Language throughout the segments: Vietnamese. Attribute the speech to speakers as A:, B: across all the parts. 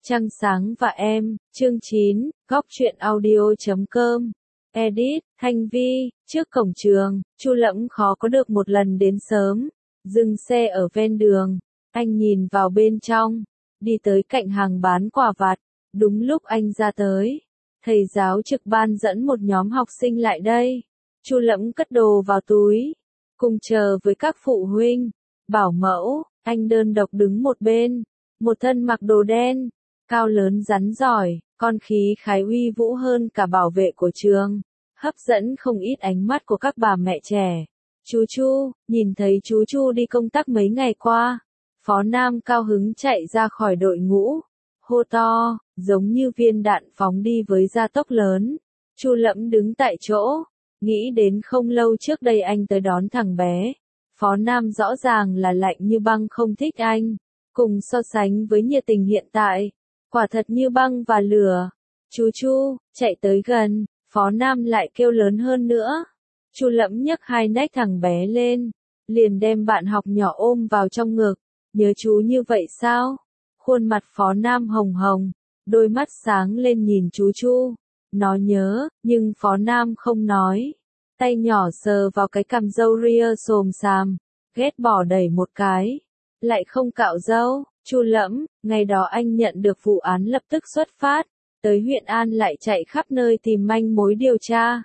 A: Trăng sáng và em, chương 9, góc truyện audio.com. Edit, Thanh Vi, trước cổng trường, Chu Lẫm khó có được một lần đến sớm, dừng xe ở ven đường, anh nhìn vào bên trong, đi tới cạnh hàng bán quà vặt, đúng lúc anh ra tới, thầy giáo trực ban dẫn một nhóm học sinh lại đây, Chu Lẫm cất đồ vào túi, cùng chờ với các phụ huynh, bảo mẫu, anh đơn độc đứng một bên, một thân mặc đồ đen, cao lớn rắn giỏi, con khí khái uy vũ hơn cả bảo vệ của trường, hấp dẫn không ít ánh mắt của các bà mẹ trẻ. Chú Chu, nhìn thấy chú Chu đi công tác mấy ngày qua, Phó Nam cao hứng chạy ra khỏi đội ngũ, hô to, giống như viên đạn phóng đi với gia tốc lớn. Chu Lẫm đứng tại chỗ, nghĩ đến không lâu trước đây anh tới đón thằng bé. Phó Nam rõ ràng là lạnh như băng không thích anh, cùng so sánh với nhiệt tình hiện tại, quả thật như băng và lửa. Chú Chu, chạy tới gần, Phó Nam lại kêu lớn hơn nữa. Chu Lẫm nhấc hai nách thằng bé lên, liền đem bạn học nhỏ ôm vào trong ngực. Nhớ chú như vậy sao? Khuôn mặt Phó Nam hồng hồng, đôi mắt sáng lên nhìn chú Chu. Nó nhớ, nhưng Phó Nam không nói. Tay nhỏ sờ vào cái cằm râu ria xồm xàm, ghét bỏ đẩy một cái. Lại không cạo râu. Chu Lẫm, ngày đó anh nhận được vụ án lập tức xuất phát, tới huyện An lại chạy khắp nơi tìm manh mối điều tra.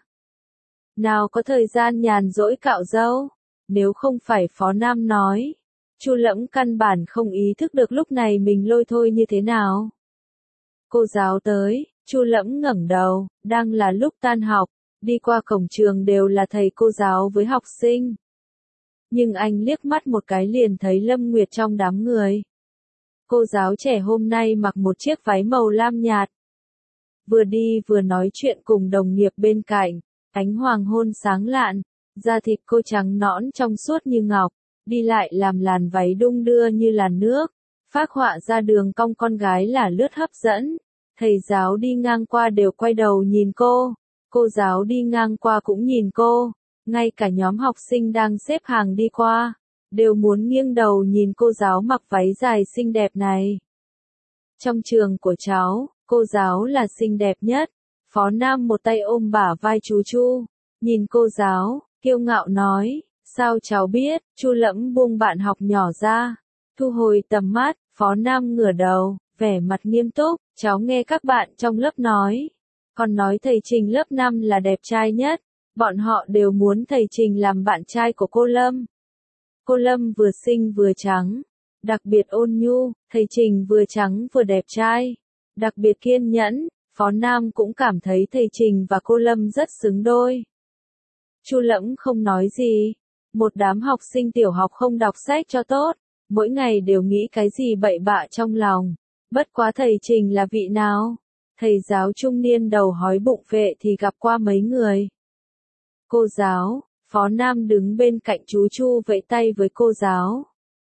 A: Nào có thời gian nhàn rỗi cạo râu, nếu không phải Phó Nam nói. Chu Lẫm căn bản không ý thức được lúc này mình lôi thôi như thế nào. Cô giáo tới, Chu Lẫm ngẩng đầu, đang là lúc tan học, đi qua cổng trường đều là thầy cô giáo với học sinh. Nhưng anh liếc mắt một cái liền thấy Lâm Nguyệt trong đám người. Cô giáo trẻ hôm nay mặc một chiếc váy màu lam nhạt. Vừa đi vừa nói chuyện cùng đồng nghiệp bên cạnh, ánh hoàng hôn sáng lạn, da thịt cô trắng nõn trong suốt như ngọc, đi lại làm làn váy đung đưa như làn nước, phác họa ra đường cong con gái là lướt hấp dẫn. Thầy giáo đi ngang qua đều quay đầu nhìn cô giáo đi ngang qua cũng nhìn cô, ngay cả nhóm học sinh đang xếp hàng đi qua, đều muốn nghiêng đầu nhìn cô giáo mặc váy dài xinh đẹp này. Trong trường của cháu, cô giáo là xinh đẹp nhất. Phó Nam một tay ôm bả vai chú Chu, nhìn cô giáo, kiêu ngạo nói, sao cháu biết? Chu Lẫm buông bạn học nhỏ ra, thu hồi tầm mắt, Phó Nam ngửa đầu, vẻ mặt nghiêm túc, cháu nghe các bạn trong lớp nói, còn nói thầy Trình lớp 5 là đẹp trai nhất, bọn họ đều muốn thầy Trình làm bạn trai của cô Lâm. Cô Lâm vừa xinh vừa trắng, đặc biệt ôn nhu, thầy Trình vừa trắng vừa đẹp trai, đặc biệt kiên nhẫn. Phó Nam cũng cảm thấy thầy Trình và cô Lâm rất xứng đôi. Chu Lẫm không nói gì. Một đám học sinh tiểu học không đọc sách cho tốt, mỗi ngày đều nghĩ cái gì bậy bạ trong lòng. Bất quá thầy Trình là vị nào? Thầy giáo trung niên đầu hói bụng vệ thì gặp qua mấy người. Cô giáo, Phó Nam đứng bên cạnh chú Chu vẫy tay với cô giáo.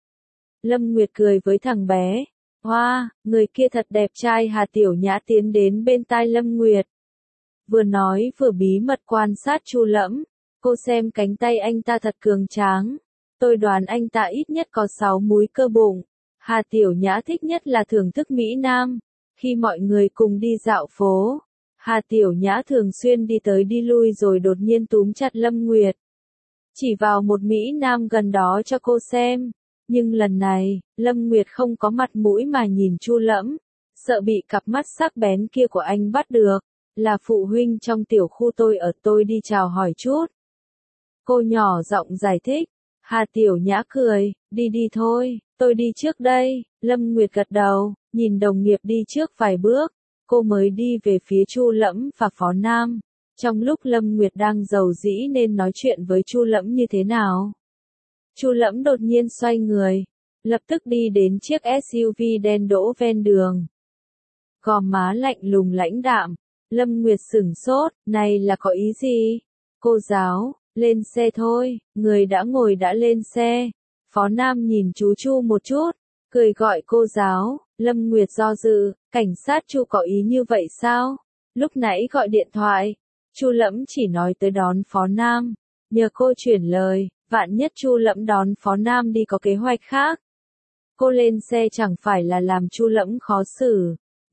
A: Lâm Nguyệt cười với thằng bé. Hoa, người kia thật đẹp trai. Hà Tiểu Nhã tiến đến bên tai Lâm Nguyệt. Vừa nói vừa bí mật quan sát Chu Lẫm. Cô xem cánh tay anh ta thật cường tráng. Tôi đoán anh ta ít nhất có 6 múi cơ bụng. Hà Tiểu Nhã thích nhất là thưởng thức Mỹ Nam. Khi mọi người cùng đi dạo phố, Hà Tiểu Nhã thường xuyên đi tới đi lui rồi đột nhiên túm chặt Lâm Nguyệt. Chỉ vào một Mỹ Nam gần đó cho cô xem. Nhưng lần này, Lâm Nguyệt không có mặt mũi mà nhìn Chu Lẫm, sợ bị cặp mắt sắc bén kia của anh bắt được. Là phụ huynh trong tiểu khu tôi đi chào hỏi chút. Cô nhỏ giọng giải thích. Hà Tiểu Nhã cười, đi thôi, tôi đi trước đây. Lâm Nguyệt gật đầu, nhìn đồng nghiệp đi trước vài bước, cô mới đi về phía Chu Lẫm và Phó Nam. Trong lúc Lâm Nguyệt đang rầu rĩ nên nói chuyện với Chu Lẫm như thế nào. Chu Lẫm đột nhiên xoay người, lập tức đi đến chiếc SUV đen đỗ ven đường. Gò má lạnh lùng lãnh đạm, Lâm Nguyệt sửng sốt, này là có ý gì? Cô giáo, lên xe thôi, người đã ngồi đã lên xe. Phó Nam nhìn chú Chu một chút, cười gọi cô giáo. Lâm Nguyệt do dự, cảnh sát Chu có ý như vậy sao? Lúc nãy gọi điện thoại, Chu Lẫm chỉ nói tới đón Phó Nam, nhờ cô chuyển lời. Vạn nhất Chu Lẫm đón Phó Nam đi có kế hoạch khác. Cô lên xe chẳng phải là làm Chu Lẫm khó xử,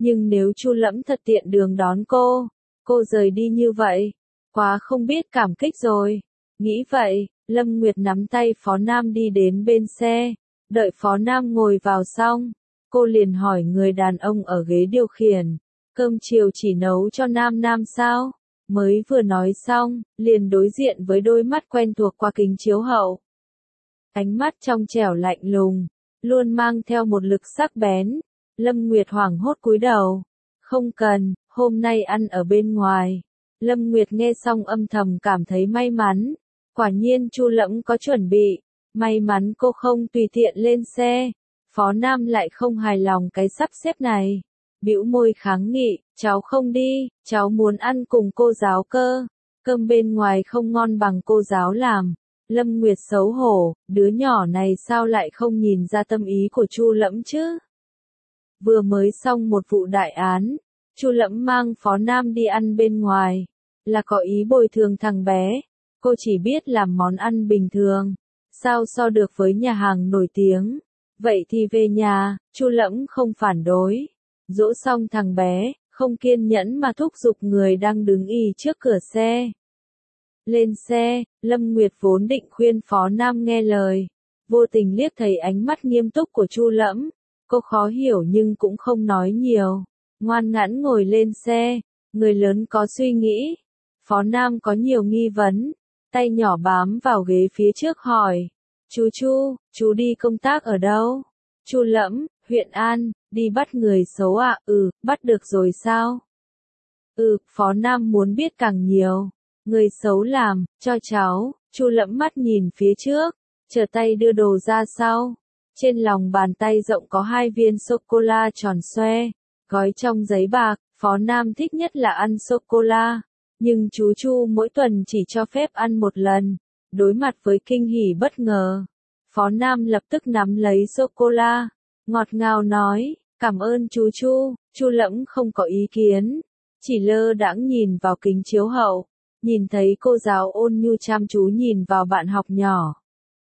A: Nhưng nếu Chu Lẫm thật tiện đường đón cô rời đi như vậy, quá không biết cảm kích rồi. Nghĩ vậy, Lâm Nguyệt nắm tay Phó Nam đi đến bên xe, đợi Phó Nam ngồi vào xong, cô liền hỏi người đàn ông ở ghế điều khiển, cơm chiều chỉ nấu cho Nam Nam sao? Mới vừa nói xong, liền đối diện với đôi mắt quen thuộc qua kính chiếu hậu. Ánh mắt trong trẻo lạnh lùng, luôn mang theo một lực sắc bén. Lâm Nguyệt hoảng hốt cúi đầu. Không cần, hôm nay ăn ở bên ngoài. Lâm Nguyệt nghe xong âm thầm cảm thấy may mắn. Quả nhiên Chu Lẫm có chuẩn bị. May mắn cô không tùy tiện lên xe. Phó Nam lại không hài lòng cái sắp xếp này. Bĩu môi kháng nghị, cháu không đi, cháu muốn ăn cùng cô giáo cơ. Cơm bên ngoài không ngon bằng cô giáo làm. Lâm Nguyệt xấu hổ, đứa nhỏ này sao lại không nhìn ra tâm ý của Chu Lẫm chứ? Vừa mới xong một vụ đại án, Chu Lẫm mang Phó Nam đi ăn bên ngoài, là có ý bồi thường thằng bé. Cô chỉ biết làm món ăn bình thường, sao so được với nhà hàng nổi tiếng. Vậy thì về nhà, Chu Lẫm không phản đối. Dỗ xong thằng bé, không kiên nhẫn mà thúc giục người đang đứng ì trước cửa xe. Lên xe, Lâm Nguyệt vốn định khuyên Phó Nam nghe lời, vô tình liếc thấy ánh mắt nghiêm túc của Chu Lẫm, cô khó hiểu nhưng cũng không nói nhiều, ngoan ngoãn ngồi lên xe. Người lớn có suy nghĩ, Phó Nam có nhiều nghi vấn, tay nhỏ bám vào ghế phía trước hỏi, chú đi công tác ở đâu? Chu Lẫm, huyện An, đi bắt người xấu à? Bắt được rồi sao? Phó Nam muốn biết càng nhiều. Người xấu làm, cho cháu. Chu Lẫm mắt nhìn phía trước, trở tay đưa đồ ra sau. Trên lòng bàn tay rộng có 2 viên sô-cô-la tròn xoe, gói trong giấy bạc. Phó Nam thích nhất là ăn sô-cô-la, nhưng chú Chu mỗi tuần chỉ cho phép ăn một lần. Đối mặt với kinh hỉ bất ngờ, Phó Nam lập tức nắm lấy sô-cô-la, ngọt ngào nói, cảm ơn chú Chu. Chu Lẫm không có ý kiến, chỉ lơ đãng nhìn vào kính chiếu hậu, nhìn thấy cô giáo ôn nhu chăm chú nhìn vào bạn học nhỏ.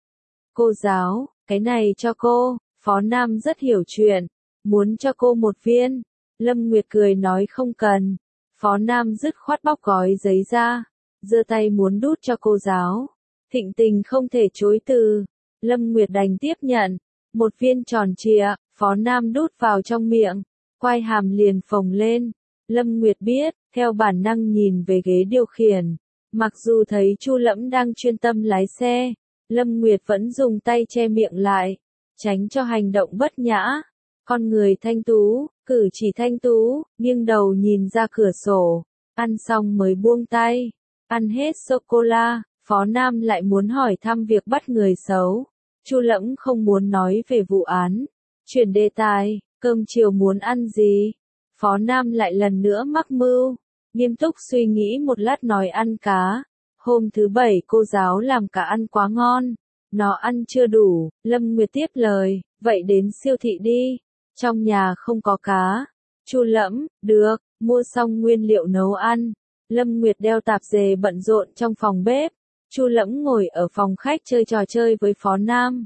A: Cô giáo, cái này cho cô. Phó Nam rất hiểu chuyện, muốn cho cô một viên. Lâm Nguyệt cười nói không cần. Phó Nam dứt khoát bóc gói giấy ra, giơ tay muốn đút cho cô giáo. Thịnh tình không thể chối từ, Lâm Nguyệt đành tiếp nhận. Một viên tròn trịa, Phó Nam đút vào trong miệng, quai hàm liền phồng lên. Lâm Nguyệt biết, theo bản năng nhìn về ghế điều khiển. Mặc dù thấy Chu Lẫm đang chuyên tâm lái xe, Lâm Nguyệt vẫn dùng tay che miệng lại, tránh cho hành động bất nhã. Con người thanh tú, cử chỉ thanh tú, nghiêng đầu nhìn ra cửa sổ, ăn xong mới buông tay. Ăn hết sô-cô-la, Phó Nam lại muốn hỏi thăm việc bắt người xấu. Chu Lẫm không muốn nói về vụ án, chuyển đề tài, cơm chiều muốn ăn gì? Phó Nam lại lần nữa mắc mưu, nghiêm túc suy nghĩ một lát nói ăn cá. Hôm thứ Bảy cô giáo làm cá ăn quá ngon, nó ăn chưa đủ. Lâm Nguyệt tiếp lời, vậy đến siêu thị đi, trong nhà không có cá. Chu Lẫm, được, mua xong nguyên liệu nấu ăn. Lâm Nguyệt đeo tạp dề bận rộn trong phòng bếp. Chu Lẫm ngồi ở phòng khách chơi trò chơi với Phó Nam.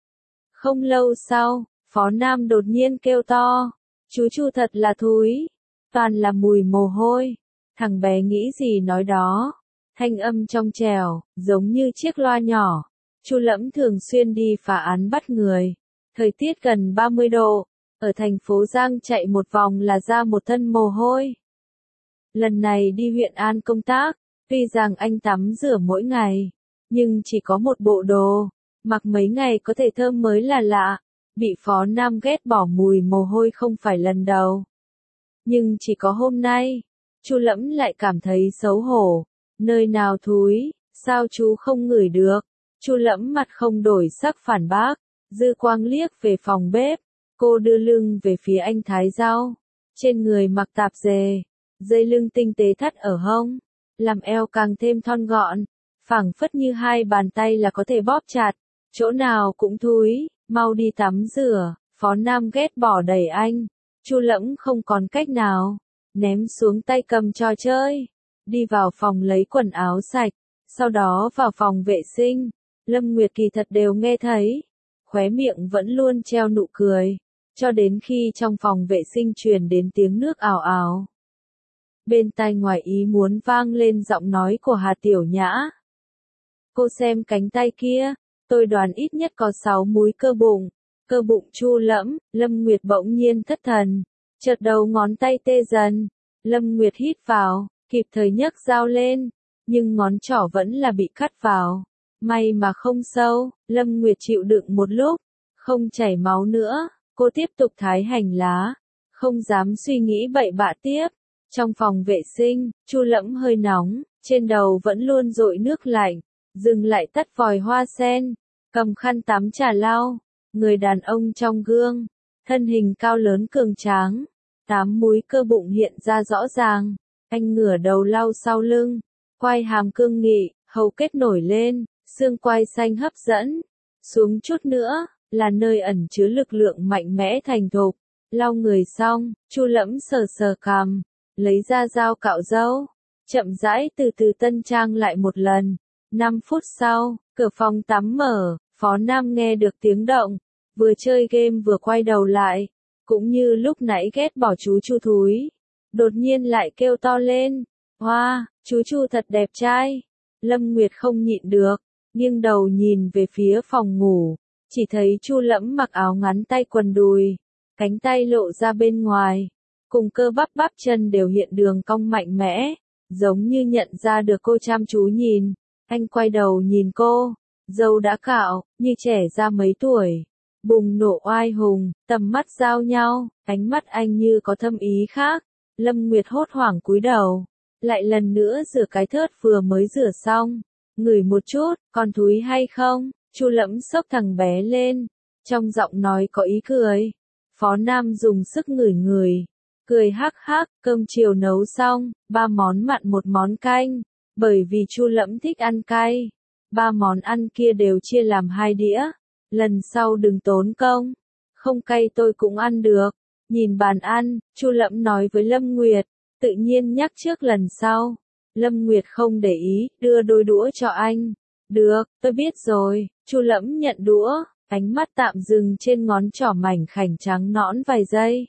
A: Không lâu sau, Phó Nam đột nhiên kêu to, chú Chu thật là thúi, toàn là mùi mồ hôi. Thằng bé nghĩ gì nói đó, thanh âm trong trẻo, giống như chiếc loa nhỏ. Chu Lẫm thường xuyên đi phá án bắt người. Thời tiết gần 30 độ, ở thành phố Giang chạy một vòng là ra một thân mồ hôi. Lần này đi huyện An công tác, tuy rằng anh tắm rửa mỗi ngày, nhưng chỉ có một bộ đồ, mặc mấy ngày có thể thơm mới là lạ. Bị Phó Nam ghét bỏ mùi mồ hôi không phải lần đầu. Nhưng chỉ có hôm nay, Chu Lẫm lại cảm thấy xấu hổ. Nơi nào thúi, sao chú không ngửi được? Chu Lẫm mặt không đổi sắc phản bác, dư quang liếc về phòng bếp. Cô đưa lưng về phía anh thái rau, trên người mặc tạp dề, dây lưng tinh tế thắt ở hông, làm eo càng thêm thon gọn, phảng phất như 2 bàn tay là có thể bóp chặt. Chỗ nào cũng thúi, mau đi tắm rửa. Phó Nam ghét bỏ đẩy anh. Chu Lẫm không còn cách nào, ném xuống tay cầm trò chơi, đi vào phòng lấy quần áo sạch, sau đó vào phòng vệ sinh. Lâm Nguyệt kỳ thật đều nghe thấy, khóe miệng vẫn luôn treo nụ cười. cho đến khi trong phòng vệ sinh truyền đến tiếng nước ào ào. Bên tai ngoài ý muốn vang lên giọng nói của Hà Tiểu Nhã. Cô xem cánh tay kia, tôi đoán ít nhất có 6 múi cơ bụng chu lẫm. Lâm Nguyệt bỗng nhiên thất thần, chợt đầu ngón tay tê dần. Lâm Nguyệt hít vào, kịp thời nhấc dao lên, nhưng ngón trỏ vẫn là bị cắt vào. May mà không sâu, Lâm Nguyệt chịu đựng một lúc, không chảy máu nữa, cô tiếp tục thái hành lá, không dám suy nghĩ bậy bạ tiếp. Trong phòng vệ sinh, Chu Lẫm hơi nóng, trên đầu vẫn luôn dội nước lạnh, dừng lại tắt vòi hoa sen, cầm khăn tắm trà lau. Người đàn ông trong gương, thân hình cao lớn cường tráng, 8 múi cơ bụng hiện ra rõ ràng. Anh ngửa đầu lau sau lưng, quai hàm cương nghị, hầu kết nổi lên, xương quai xanh hấp dẫn. Xuống chút nữa, là nơi ẩn chứa lực lượng mạnh mẽ thành thục. Lau người xong, Chu Lẫm sờ sờ cằm, lấy ra dao cạo râu, chậm rãi từ từ tân trang lại một lần. 5 phút sau, cửa phòng tắm mở, Phó Nam nghe được tiếng động, vừa chơi game vừa quay đầu lại, cũng như lúc nãy ghét bỏ chú Chu thúi. Đột nhiên lại kêu to lên, hoa, chú Chu thật đẹp trai. Lâm Nguyệt không nhịn được, nghiêng đầu nhìn về phía phòng ngủ, chỉ thấy Chu Lẫm mặc áo ngắn tay quần đùi, cánh tay lộ ra bên ngoài, cùng cơ bắp chân đều hiện đường cong mạnh mẽ, giống như nhận ra được cô chăm chú nhìn. Anh quay đầu nhìn cô, râu đã cạo, như trẻ ra mấy tuổi, bùng nổ oai hùng, tầm mắt giao nhau, ánh mắt anh như có thâm ý khác. Lâm Nguyệt hốt hoảng cúi đầu, lại lần nữa rửa cái thớt vừa mới rửa xong, ngửi một chút, còn thúi hay không? Chu Lẫm xốc thằng bé lên, trong giọng nói có ý cười. Phó Nam dùng sức ngửi người, cười hắc hắc. Cơm chiều nấu xong, 3 món mặn 1 món canh, bởi vì Chu Lẫm thích ăn cay, 3 món ăn kia đều chia làm 2 đĩa. Lần sau đừng tốn công, không cay tôi cũng ăn được. Nhìn bàn ăn, Chu Lẫm nói với Lâm Nguyệt, tự nhiên nhắc trước lần sau. Lâm Nguyệt không để ý, đưa đôi đũa cho anh. Được, tôi biết rồi. Chu Lẫm nhận đũa, ánh mắt tạm dừng trên ngón trỏ mảnh khảnh trắng nõn vài giây.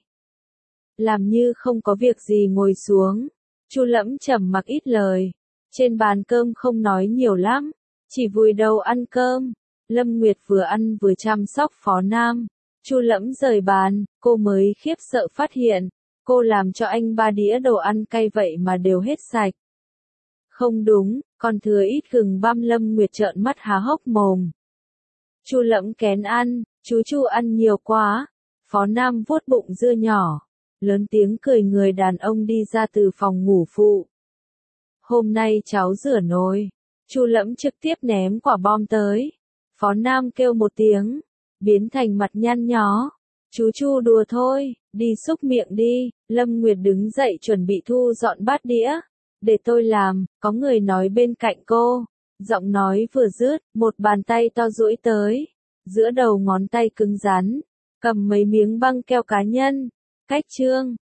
A: Làm như không có việc gì ngồi xuống. Chu Lẫm trầm mặc ít lời. Trên bàn cơm không nói nhiều lắm, chỉ vùi đầu ăn cơm. Lâm Nguyệt vừa ăn vừa chăm sóc Phó Nam. Chu Lẫm rời bàn, cô mới khiếp sợ phát hiện, cô làm cho anh 3 đĩa đồ ăn cay vậy mà đều hết sạch. Không đúng, còn thừa ít gừng băm. Lâm Nguyệt trợn mắt há hốc mồm. Chu Lẫm kén ăn, chú Chu ăn nhiều quá. Phó Nam vuốt bụng dưa nhỏ, lớn tiếng cười. Người đàn ông đi ra từ phòng ngủ phụ. Hôm nay cháu rửa nồi. Chu Lẫm trực tiếp ném quả bom tới. Phó Nam kêu một tiếng, biến thành mặt nhăn nhó. Chú Chu đùa thôi, đi xúc miệng đi. Lâm Nguyệt đứng dậy chuẩn bị thu dọn bát đĩa. Để tôi làm, có người nói bên cạnh cô. Giọng nói vừa dứt, một bàn tay to duỗi tới. Giữa đầu ngón tay cứng rắn, cầm mấy miếng băng keo cá nhân. Cách chương